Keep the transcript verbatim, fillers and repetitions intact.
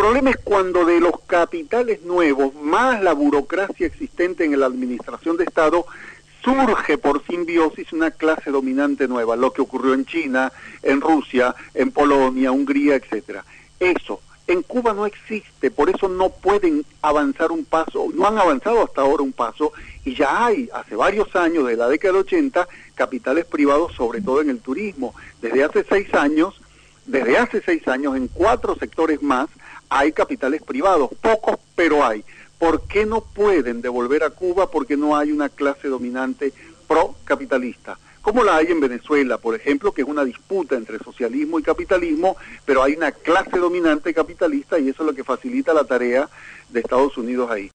problema es cuando de los capitales nuevos, más la burocracia existente en la administración de Estado, surge por simbiosis una clase dominante nueva, lo que ocurrió en China, en Rusia, en Polonia, Hungría, etcétera. Eso, en Cuba no existe, por eso no pueden avanzar un paso, no han avanzado hasta ahora un paso, y ya hay, hace varios años, de la década de ochenta, capitales privados, sobre todo en el turismo. Desde hace seis años, desde hace seis años, en cuatro sectores más, hay capitales privados, pocos, pero hay. ¿Por qué no pueden devolver a Cuba? Porque no hay una clase dominante pro-capitalista, como la hay en Venezuela, por ejemplo, que es una disputa entre socialismo y capitalismo, pero hay una clase dominante capitalista y eso es lo que facilita la tarea de Estados Unidos ahí.